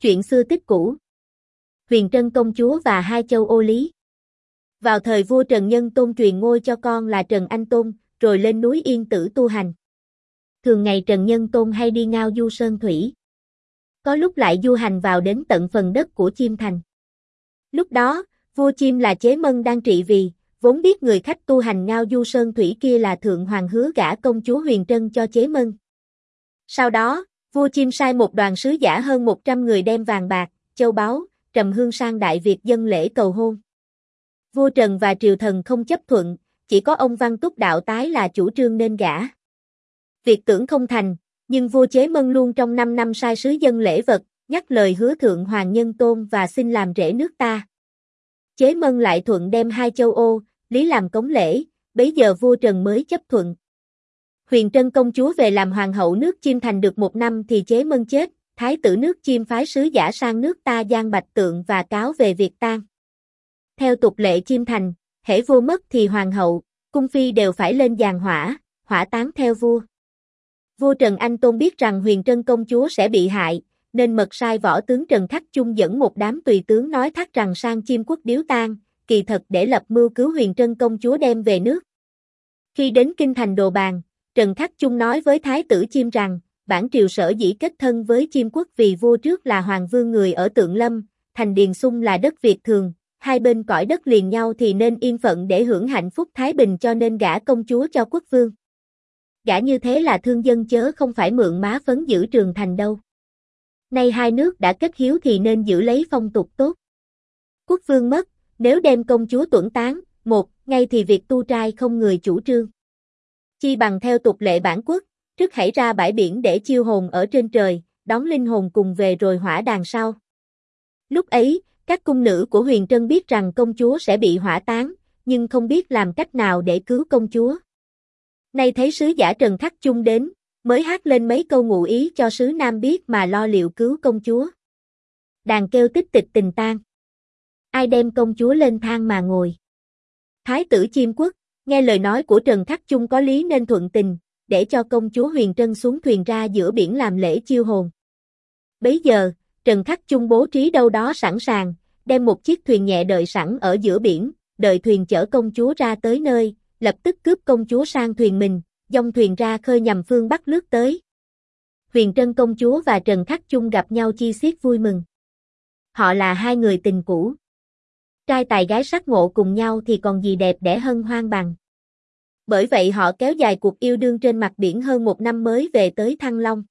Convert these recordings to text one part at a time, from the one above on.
Chuyện xưa tích cũ. Huyền Trân công chúa và hai châu Ô Lý. Vào thời vua Trần Nhân Tôn truyền ngôi cho con là Trần Anh Tôn, rồi lên núi Yên Tử tu hành. Thường ngày Trần Nhân Tôn hay đi ngao du sơn thủy. Có lúc lại du hành vào đến tận phần đất của Chiêm Thành. Lúc đó, vua Chiêm là Chế Mân đang trị vì, vốn biết người khách tu hành ngao du sơn thủy kia là Thượng Hoàng hứa gả công chúa Huyền Trân cho Chế Mân. Sau đó, vua Chiêm sai một đoàn sứ giả hơn 100 người đem vàng bạc, châu báu, trầm hương sang Đại Việt dâng lễ cầu hôn. Vua Trần và triều thần không chấp thuận, chỉ có ông Văn Túc Đạo Tái là chủ trương nên gả. Việc tưởng không thành, nhưng vua Chế Mân luôn trong 5 năm sai sứ dâng lễ vật, nhắc lời hứa Thượng Hoàng Nhân Tôn và xin làm rể nước ta. Chế Mân lại thuận đem hai châu Ô, Lý làm cống lễ, bấy giờ vua Trần mới chấp thuận. Huyền Trân công chúa về làm hoàng hậu nước Chiêm Thành được 1 năm thì Chế Mân chết, thái tử nước Chiêm phái sứ giả sang nước ta giang bạch tượng và cáo về việc tang. Theo tục lệ Chiêm Thành, hễ vua mất thì hoàng hậu, cung phi đều phải lên giàn hỏa táng theo vua. Vua Trần Anh Tôn biết rằng Huyền Trân công chúa sẽ bị hại, nên mật sai võ tướng Trần Khắc Chung dẫn một đám tùy tướng nói thác rằng sang Chiêm quốc điếu tang, kỳ thật để lập mưu cứu Huyền Trân công chúa đem về nước. Khi đến kinh thành Đồ Bàn, Trần Khắc Chung nói với thái tử Chiêm rằng, bản triều sở dĩ kết thân với Chiêm quốc vì vua trước là hoàng vương người ở Tượng Lâm, thành Điền Xung là đất Việt thường, hai bên cõi đất liền nhau thì nên yên phận để hưởng hạnh phúc thái bình cho nên gả công chúa cho quốc vương. Gả như thế là thương dân chớ không phải mượn má phấn giữ trường thành đâu. Nay hai nước đã kết hiếu thì nên giữ lấy phong tục tốt. Quốc vương mất, nếu đem công chúa tuẫn táng, ngay thì việc tu trai không người chủ trương. Chi bằng theo tục lệ bản quốc, trước hãy ra bãi biển để chiêu hồn ở trên trời, đón linh hồn cùng về rồi hỏa đàn sau. Lúc ấy, các cung nữ của Huyền Trân biết rằng công chúa sẽ bị hỏa táng, nhưng không biết làm cách nào để cứu công chúa. Nay thấy sứ giả Trần Khắc Chung đến, mới hát lên mấy câu ngụ ý cho sứ Nam biết mà lo liệu cứu công chúa. Đàn kêu tích tịch tình tang. Ai đem công chúa lên thang mà ngồi. Thái tử Chiêm quốc, nghe lời nói của Trần Khắc Chung có lý nên thuận tình, để cho công chúa Huyền Trân xuống thuyền ra giữa biển làm lễ chiêu hồn. Bấy giờ, Trần Khắc Chung bố trí đâu đó sẵn sàng, đem một chiếc thuyền nhẹ đợi sẵn ở giữa biển, đợi thuyền chở công chúa ra tới nơi, lập tức cướp công chúa sang thuyền mình, dông thuyền ra khơi nhằm phương Bắc lướt tới. Huyền Trân công chúa và Trần Khắc Chung gặp nhau chi xiết vui mừng. Họ là hai người tình cũ. Trai tài gái sắc ngộ cùng nhau thì còn gì đẹp đẽ hân hoan bằng. Bởi vậy họ kéo dài cuộc yêu đương trên mặt biển hơn 1 năm mới về tới Thăng Long.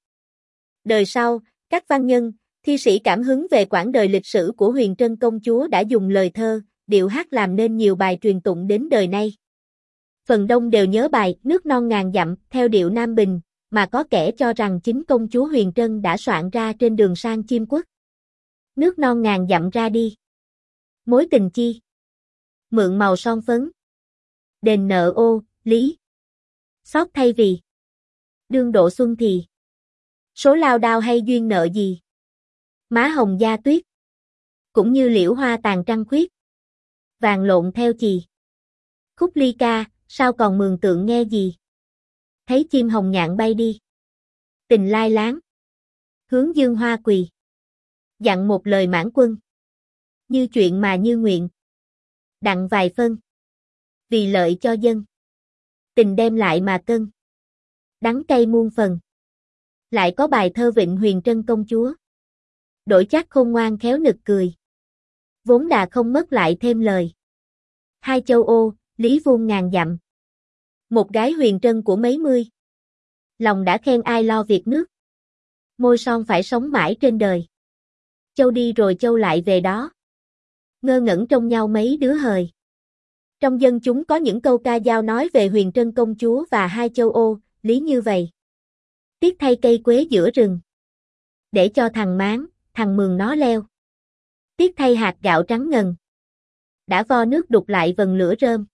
Đời sau, các văn nhân, thi sĩ cảm hứng về quãng đời lịch sử của Huyền Trân công chúa đã dùng lời thơ, điệu hát làm nên nhiều bài truyền tụng đến đời nay. Phần đông đều nhớ bài Nước non ngàn dặm theo điệu Nam Bình, mà có kẻ cho rằng chính công chúa Huyền Trân đã soạn ra trên đường sang Chiêm quốc. Nước non ngàn dặm ra đi. Mối tình chi? Mượn màu son phấn. Đền nợ Ô, Lý. Xót thay vì. Đương độ xuân thì. Số lao đao hay duyên nợ gì? Má hồng da tuyết. Cũng như liễu hoa tàn trăng khuyết. Vàng lộn theo chì. Khúc ly ca, sao còn mường tượng nghe gì? Thấy chim hồng nhạn bay đi. Tình lai láng. Hướng dương hoa quỳ. Dặn một lời mãn quân. Như chuyện mà như nguyện. Đặng vài phân. Vì lợi cho dân. Tình đem lại mà cân. Đắng cay muôn phần. Lại có bài thơ vịnh Huyền Trân công chúa. Đổi chắc khôn ngoan khéo nực cười. Vốn đà không mất lại thêm lời. Hai châu Ô, Lý vuông ngàn dặm. Một gái Huyền Trân của mấy mươi. Lòng đã khen ai lo việc nước. Môi son phải sống mãi trên đời. Châu đi rồi châu lại về đó. Ngơ ngẩn trong nhau mấy đứa hời. Trong dân chúng có những câu ca dao nói về Huyền Trân công chúa và hai châu Ô, Lý như vậy. Tiếc thay cây quế giữa rừng. Để cho thằng Máng, thằng Mường nó leo. Tiếc thay hạt gạo trắng ngần. Đã vo nước đục lại vần lửa rơm.